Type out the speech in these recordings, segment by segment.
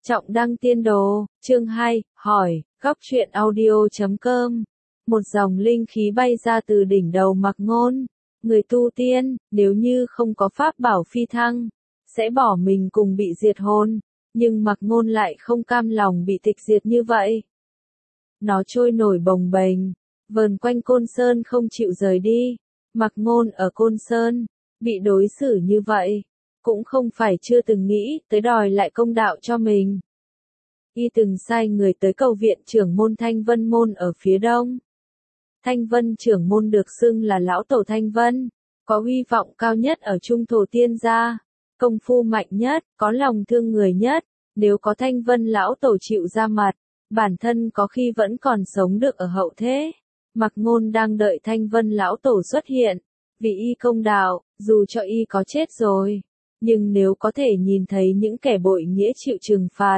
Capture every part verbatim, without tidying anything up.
Trọng đăng tiên đồ, chương hai, hỏi, góc truyện audio chấm com. Một dòng linh khí bay ra từ đỉnh đầu Mạc Ngôn. Người tu tiên, nếu như không có pháp bảo phi thăng, sẽ bỏ mình cùng bị diệt hồn. Nhưng Mạc Ngôn lại không cam lòng bị tịch diệt như vậy. Nó trôi nổi bồng bềnh, vờn quanh Côn Sơn không chịu rời đi. Mạc Ngôn ở Côn Sơn, bị đối xử như vậy, cũng không phải chưa từng nghĩ tới đòi lại công đạo cho mình. Y từng sai người tới cầu viện trưởng môn Thanh Vân Môn ở phía đông. Thanh Vân trưởng môn được xưng là lão tổ Thanh Vân, có uy vọng cao nhất ở trung thổ tiên gia, công phu mạnh nhất, có lòng thương người nhất. Nếu có Thanh Vân lão tổ chịu ra mặt, bản thân có khi vẫn còn sống được ở hậu thế. Mạc Ngôn đang đợi Thanh Vân lão tổ xuất hiện, vì y công đạo, dù cho y có chết rồi, nhưng nếu có thể nhìn thấy những kẻ bội nghĩa chịu trừng phạt,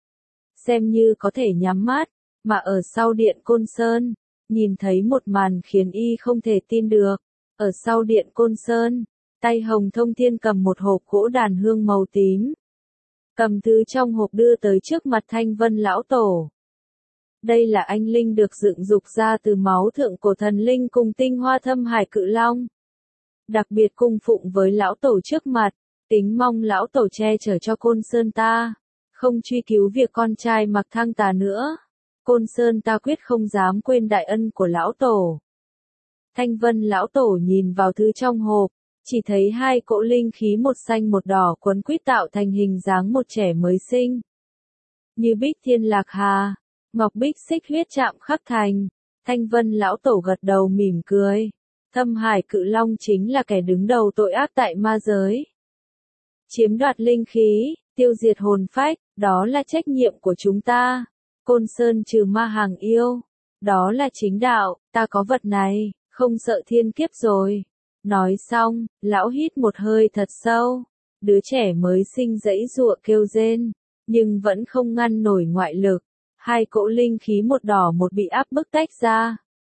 xem như có thể nhắm mắt. Mà ở sau điện Côn Sơn, nhìn thấy một màn khiến y không thể tin được. Ở sau điện Côn Sơn, tay Hồng Thông Thiên cầm một hộp gỗ đàn hương màu tím, cầm thứ trong hộp đưa tới trước mặt Thanh Vân lão tổ. Đây là anh linh được dựng dục ra từ máu thượng cổ thần linh cùng tinh hoa thâm hải cự long, đặc biệt cung phụng với lão tổ trước mặt, kính mong lão tổ che chở cho Côn Sơn ta, không truy cứu việc con trai Mạc Thăng Tà nữa. Côn Sơn ta quyết không dám quên đại ân của lão tổ. Thanh Vân lão tổ nhìn vào thứ trong hộp, chỉ thấy hai cỗ linh khí một xanh một đỏ quấn quýt tạo thành hình dáng một trẻ mới sinh. Như bích thiên lạc hà, ngọc bích xích huyết chạm khắc thành. Thanh Vân lão tổ gật đầu mỉm cười. Thâm hải cự long chính là kẻ đứng đầu tội ác tại ma giới. Chiếm đoạt linh khí, tiêu diệt hồn phách, đó là trách nhiệm của chúng ta. Côn Sơn trừ ma hàng yêu, đó là chính đạo, ta có vật này, không sợ thiên kiếp rồi. Nói xong, lão hít một hơi thật sâu, đứa trẻ mới sinh giãy giụa kêu rên, nhưng vẫn không ngăn nổi ngoại lực. Hai cỗ linh khí một đỏ một bị áp bức tách ra,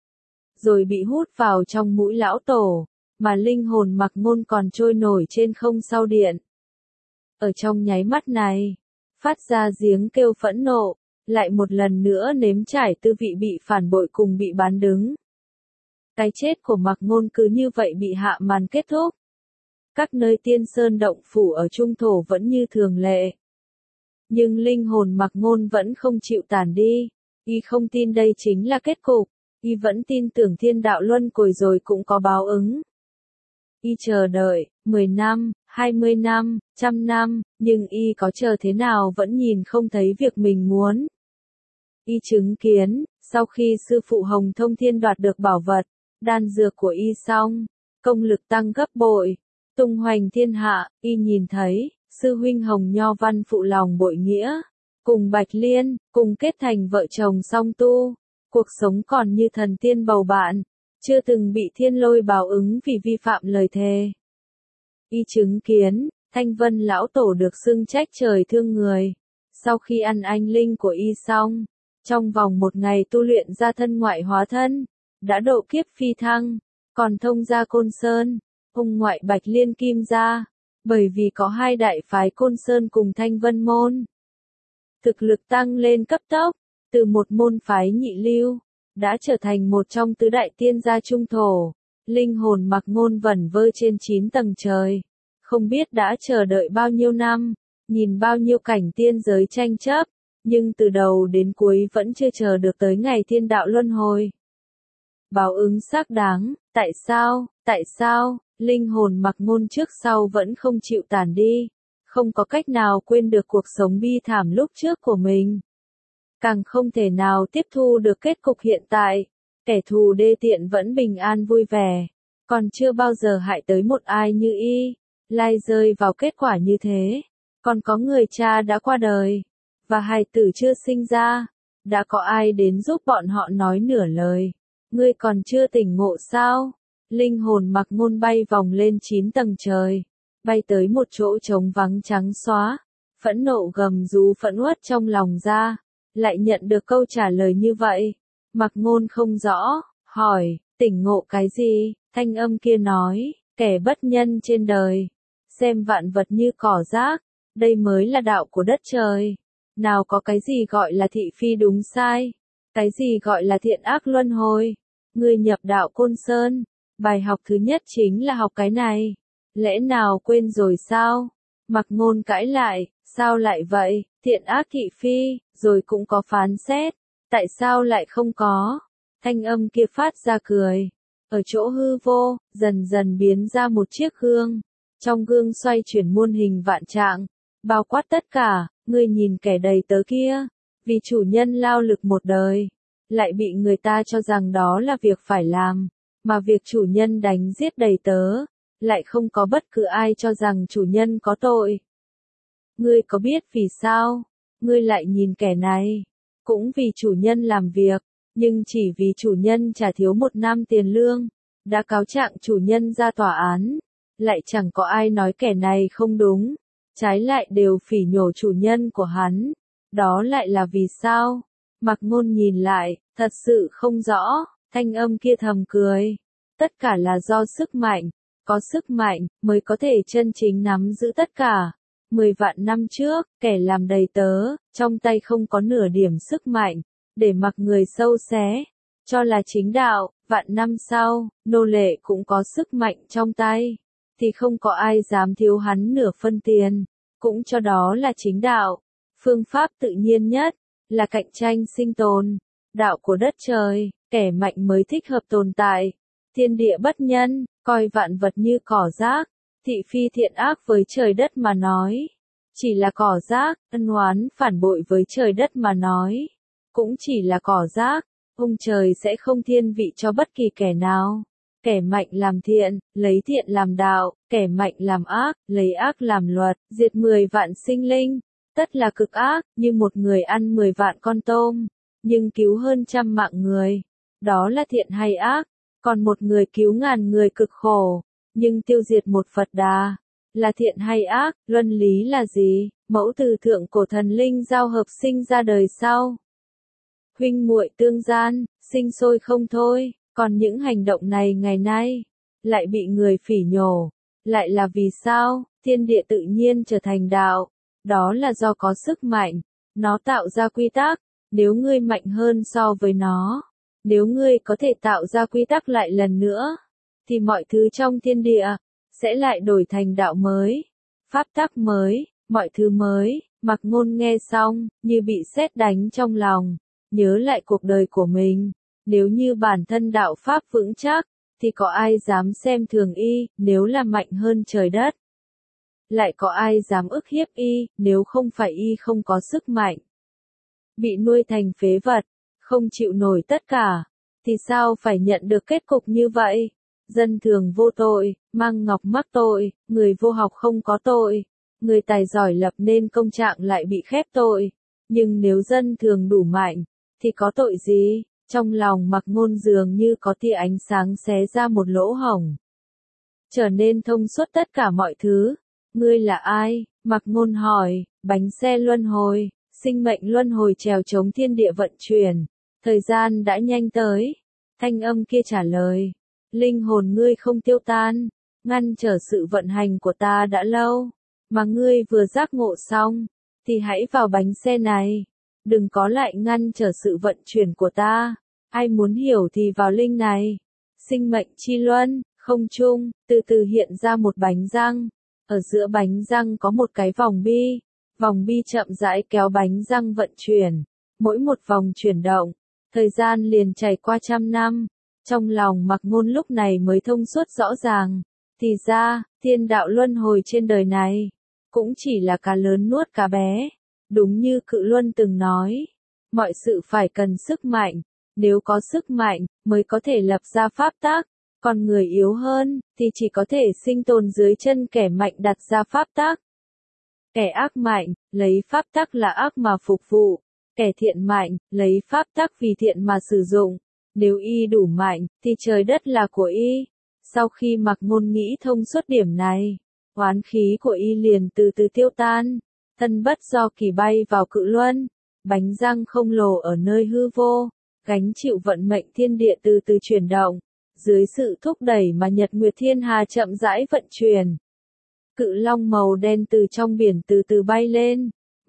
rồi bị hút vào trong mũi lão tổ, mà linh hồn Mạc Ngôn còn trôi nổi trên không sau điện. Ở trong nháy mắt này, phát ra giếng kêu phẫn nộ, lại một lần nữa nếm trải tư vị bị phản bội cùng bị bán đứng. Cái chết của Mạc Ngôn cứ như vậy bị hạ màn kết thúc. Các nơi tiên sơn động phủ ở trung thổ vẫn như thường lệ. Nhưng linh hồn Mạc Ngôn vẫn không chịu tản đi. Y không tin đây chính là kết cục. Y vẫn tin tưởng thiên đạo luân hồi rồi cũng có báo ứng. Y chờ đợi, mười năm, hai mươi năm, trăm năm, nhưng y có chờ thế nào vẫn nhìn không thấy việc mình muốn. Y chứng kiến, sau khi sư phụ Hồng Thông Thiên đoạt được bảo vật, đan dược của y xong, công lực tăng gấp bội, tung hoành thiên hạ. Y nhìn thấy, sư huynh Hồng Nho Văn phụ lòng bội nghĩa, cùng Bạch Liên, cùng kết thành vợ chồng song tu, cuộc sống còn như thần tiên bầu bạn, chưa từng bị thiên lôi báo ứng vì vi phạm lời thề. Y chứng kiến, Thanh Vân lão tổ được xưng trách trời thương người, sau khi ăn anh linh của y xong, trong vòng một ngày tu luyện ra thân ngoại hóa thân, đã độ kiếp phi thăng, còn thông ra Côn Sơn, ông ngoại Bạch Liên Kim gia, bởi vì có hai đại phái Côn Sơn cùng Thanh Vân môn, thực lực tăng lên cấp tốc, từ một môn phái nhị lưu, đã trở thành một trong tứ đại tiên gia trung thổ. Linh hồn Mạc Ngôn vẩn vơ trên chín tầng trời, không biết đã chờ đợi bao nhiêu năm, nhìn bao nhiêu cảnh tiên giới tranh chấp, nhưng từ đầu đến cuối vẫn chưa chờ được tới ngày thiên đạo luân hồi. Báo ứng xác đáng, tại sao, tại sao, linh hồn Mạc Ngôn trước sau vẫn không chịu tản đi, không có cách nào quên được cuộc sống bi thảm lúc trước của mình. Càng không thể nào tiếp thu được kết cục hiện tại, kẻ thù đê tiện vẫn bình an vui vẻ, còn chưa bao giờ hại tới một ai như y, lai rơi vào kết quả như thế. Còn có người cha đã qua đời, và hài tử chưa sinh ra, đã có ai đến giúp bọn họ nói nửa lời. Ngươi còn chưa tỉnh ngộ sao? Linh hồn Mạc Ngôn bay vòng lên chín tầng trời, bay tới một chỗ trống vắng trắng xóa, phẫn nộ gầm rú phẫn uất trong lòng ra, lại nhận được câu trả lời như vậy. Mạc Ngôn không rõ, hỏi, tỉnh ngộ cái gì? Thanh âm kia nói, kẻ bất nhân trên đời, xem vạn vật như cỏ rác, đây mới là đạo của đất trời. Nào có cái gì gọi là thị phi đúng sai, cái gì gọi là thiện ác luân hồi. Ngươi nhập đạo Côn Sơn, bài học thứ nhất chính là học cái này. Lẽ nào quên rồi sao? Mặc Ngôn cãi lại, sao lại vậy, thiện ác thị phi, rồi cũng có phán xét, tại sao lại không có? Thanh âm kia phát ra cười. Ở chỗ hư vô, dần dần biến ra một chiếc gương. Trong gương xoay chuyển muôn hình vạn trạng, bao quát tất cả, ngươi nhìn kẻ đầy tớ kia, vì chủ nhân lao lực một đời, lại bị người ta cho rằng đó là việc phải làm, mà việc chủ nhân đánh giết đầy tớ, lại không có bất cứ ai cho rằng chủ nhân có tội. Ngươi có biết vì sao? Ngươi lại nhìn kẻ này, cũng vì chủ nhân làm việc, nhưng chỉ vì chủ nhân trả thiếu một năm tiền lương, đã cáo trạng chủ nhân ra tòa án, lại chẳng có ai nói kẻ này không đúng, trái lại đều phỉ nhổ chủ nhân của hắn. Đó lại là vì sao? Mặc Ngôn nhìn lại, thật sự không rõ, thanh âm kia thầm cười. Tất cả là do sức mạnh, có sức mạnh mới có thể chân chính nắm giữ tất cả. Mười vạn năm trước, kẻ làm đầy tớ, trong tay không có nửa điểm sức mạnh, để mặc người sâu xé, cho là chính đạo. Vạn năm sau, nô lệ cũng có sức mạnh trong tay, thì không có ai dám thiếu hắn nửa phân tiền, cũng cho đó là chính đạo. Phương pháp tự nhiên nhất, là cạnh tranh sinh tồn, đạo của đất trời, kẻ mạnh mới thích hợp tồn tại. Thiên địa bất nhân, coi vạn vật như cỏ rác, thị phi thiện ác với trời đất mà nói. Chỉ là cỏ rác, ân oán phản bội với trời đất mà nói. Cũng chỉ là cỏ rác, ông trời sẽ không thiên vị cho bất kỳ kẻ nào. Kẻ mạnh làm thiện, lấy thiện làm đạo, kẻ mạnh làm ác, lấy ác làm luật, diệt mười vạn sinh linh. Tất là cực ác, như một người ăn mười vạn con tôm, nhưng cứu hơn trăm mạng người. Đó là thiện hay ác? Còn một người cứu ngàn người cực khổ, nhưng tiêu diệt một Phật Đà, là thiện hay ác? Luân lý là gì? Mẫu từ thượng cổ thần linh giao hợp sinh ra đời sau. Huynh muội tương gian, sinh sôi không thôi, còn những hành động này ngày nay, lại bị người phỉ nhổ. Lại là vì sao? Thiên địa tự nhiên trở thành đạo. Đó là do có sức mạnh, nó tạo ra quy tắc, nếu ngươi mạnh hơn so với nó, nếu ngươi có thể tạo ra quy tắc lại lần nữa, thì mọi thứ trong thiên địa, sẽ lại đổi thành đạo mới, pháp tắc mới, mọi thứ mới. Mặc Ngôn nghe xong, như bị sét đánh trong lòng, nhớ lại cuộc đời của mình, nếu như bản thân đạo pháp vững chắc, thì có ai dám xem thường y, nếu là mạnh hơn trời đất. Lại có ai dám ức hiếp y, nếu không phải y không có sức mạnh. Bị nuôi thành phế vật, không chịu nổi tất cả, thì sao phải nhận được kết cục như vậy? Dân thường vô tội, mang ngọc mắc tội, người vô học không có tội, người tài giỏi lập nên công trạng lại bị khép tội. Nhưng nếu dân thường đủ mạnh, thì có tội gì? Trong lòng Mặc Ngôn dường như có tia ánh sáng xé ra một lỗ hổng, trở nên thông suốt tất cả mọi thứ. Ngươi là ai? Mặc Ngôn hỏi. Bánh xe luân hồi, sinh mệnh luân hồi trèo chống thiên địa vận chuyển, thời gian đã nhanh tới. Thanh âm kia trả lời. Linh hồn ngươi không tiêu tan, ngăn trở sự vận hành của ta đã lâu, mà ngươi vừa giác ngộ xong, thì hãy vào bánh xe này, đừng có lại ngăn trở sự vận chuyển của ta. Ai muốn hiểu thì vào linh này. Sinh mệnh chi luân, không trung, từ từ hiện ra một bánh răng. Ở giữa bánh răng có một cái vòng bi, vòng bi chậm rãi kéo bánh răng vận chuyển. Mỗi một vòng chuyển động, thời gian liền chảy qua trăm năm. Trong lòng Mặc Ngôn lúc này mới thông suốt rõ ràng. Thì ra, thiên đạo luân hồi trên đời này, cũng chỉ là cá lớn nuốt cá bé. Đúng như Cự Luân từng nói, mọi sự phải cần sức mạnh. Nếu có sức mạnh, mới có thể lập ra pháp tắc. Còn người yếu hơn, thì chỉ có thể sinh tồn dưới chân kẻ mạnh đặt ra pháp tắc. Kẻ ác mạnh, lấy pháp tắc là ác mà phục vụ. Kẻ thiện mạnh, lấy pháp tắc vì thiện mà sử dụng. Nếu y đủ mạnh, thì trời đất là của y. Sau khi Mặc Ngôn nghĩ thông suốt điểm này, oán khí của y liền từ từ tiêu tan. Thân bất do kỳ bay vào Cự Luân. Bánh răng không lồ ở nơi hư vô, gánh chịu vận mệnh thiên địa từ từ chuyển động. Dưới sự thúc đẩy mà Nhật Nguyệt Thiên Hà chậm rãi vận chuyển, Cự Long màu đen từ trong biển từ từ bay lên.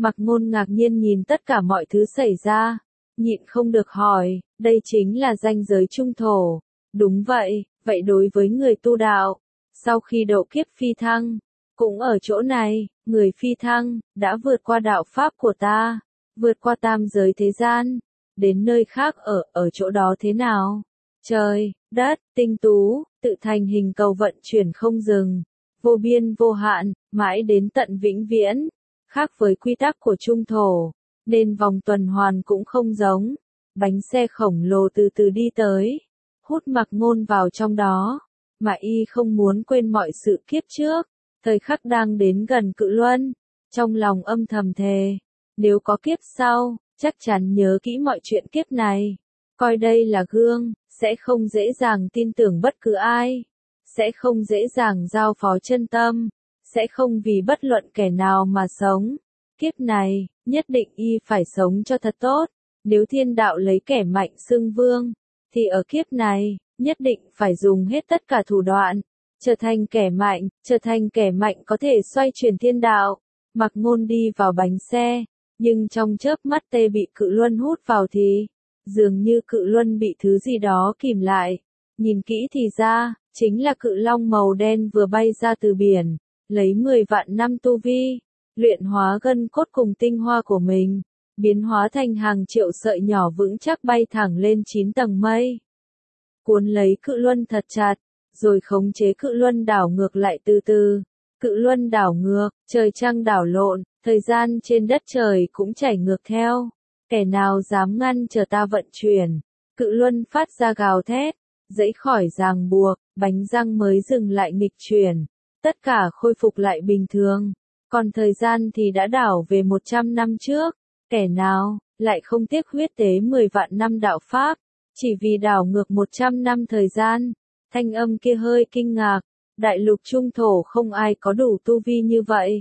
Mạc Ngôn ngạc nhiên nhìn tất cả mọi thứ xảy ra, nhịn không được hỏi, đây chính là ranh giới trung thổ. Đúng vậy, vậy đối với người tu đạo, sau khi độ kiếp phi thăng, cũng ở chỗ này, người phi thăng, đã vượt qua đạo pháp của ta, vượt qua tam giới thế gian, đến nơi khác ở, ở chỗ đó thế nào? Trời, đất, tinh tú, tự thành hình cầu vận chuyển không dừng, vô biên vô hạn, mãi đến tận vĩnh viễn, khác với quy tắc của trung thổ, nên vòng tuần hoàn cũng không giống. Bánh xe khổng lồ từ từ đi tới, hút Mạc Ngôn vào trong đó, mà y không muốn quên mọi sự kiếp trước, thời khắc đang đến gần cự luân, trong lòng âm thầm thề, nếu có kiếp sau, chắc chắn nhớ kỹ mọi chuyện kiếp này, coi đây là gương, sẽ không dễ dàng tin tưởng bất cứ ai, sẽ không dễ dàng giao phó chân tâm, sẽ không vì bất luận kẻ nào mà sống. Kiếp này, nhất định y phải sống cho thật tốt, nếu thiên đạo lấy kẻ mạnh xưng vương, thì ở kiếp này, nhất định phải dùng hết tất cả thủ đoạn, trở thành kẻ mạnh, trở thành kẻ mạnh có thể xoay chuyển thiên đạo. Mạc Ngôn đi vào bánh xe, nhưng trong chớp mắt tê bị cự luân hút vào thì, dường như cự luân bị thứ gì đó kìm lại, nhìn kỹ thì ra, chính là cự long màu đen vừa bay ra từ biển, lấy mười vạn năm tu vi, luyện hóa gân cốt cùng tinh hoa của mình, biến hóa thành hàng triệu sợi nhỏ vững chắc bay thẳng lên chín tầng mây. Cuốn lấy cự luân thật chặt, rồi khống chế cự luân đảo ngược lại từ từ. Cự luân đảo ngược, trời trăng đảo lộn, thời gian trên đất trời cũng chảy ngược theo. Kẻ nào dám ngăn chờ ta vận chuyển? Cự luân phát ra gào thét, dãy khỏi ràng buộc, bánh răng mới dừng lại nghịch chuyển. Tất cả khôi phục lại bình thường. Còn thời gian thì đã đảo về một trăm năm trước. Kẻ nào, lại không tiếc huyết tế mười vạn năm đạo Pháp, chỉ vì đảo ngược một trăm năm thời gian. Thanh âm kia hơi kinh ngạc, đại lục trung thổ không ai có đủ tu vi như vậy.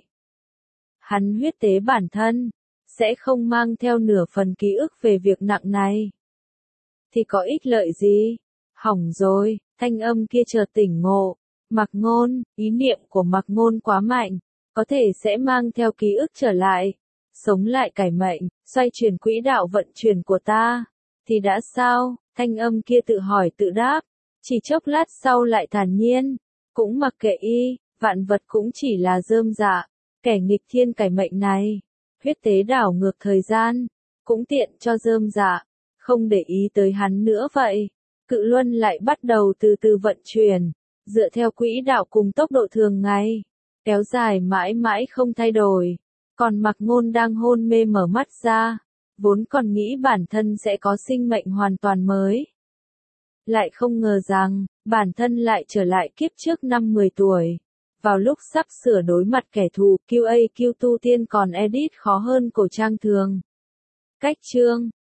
Hắn huyết tế bản thân, sẽ không mang theo nửa phần ký ức về việc nặng này. Thì có ích lợi gì? Hỏng rồi, thanh âm kia chợt tỉnh ngộ. Mạc Ngôn, ý niệm của Mạc Ngôn quá mạnh, có thể sẽ mang theo ký ức trở lại, sống lại cải mệnh, xoay chuyển quỹ đạo vận chuyển của ta. Thì đã sao? Thanh âm kia tự hỏi tự đáp, chỉ chốc lát sau lại thản nhiên, cũng mặc kệ y, vạn vật cũng chỉ là rơm rạ, kẻ nghịch thiên cải mệnh này, huyết tế đảo ngược thời gian, cũng tiện cho rơm rạ, không để ý tới hắn nữa vậy. Cự luân lại bắt đầu từ từ vận chuyển, dựa theo quỹ đạo cùng tốc độ thường ngày, kéo dài mãi mãi không thay đổi. Còn Mạc Ngôn đang hôn mê mở mắt ra, vốn còn nghĩ bản thân sẽ có sinh mệnh hoàn toàn mới. Lại không ngờ rằng, bản thân lại trở lại kiếp trước năm mười tuổi. Vào lúc sắp sửa đối mặt kẻ thù, quy a quy tu tiên còn edit khó hơn cổ trang thường. Cách chương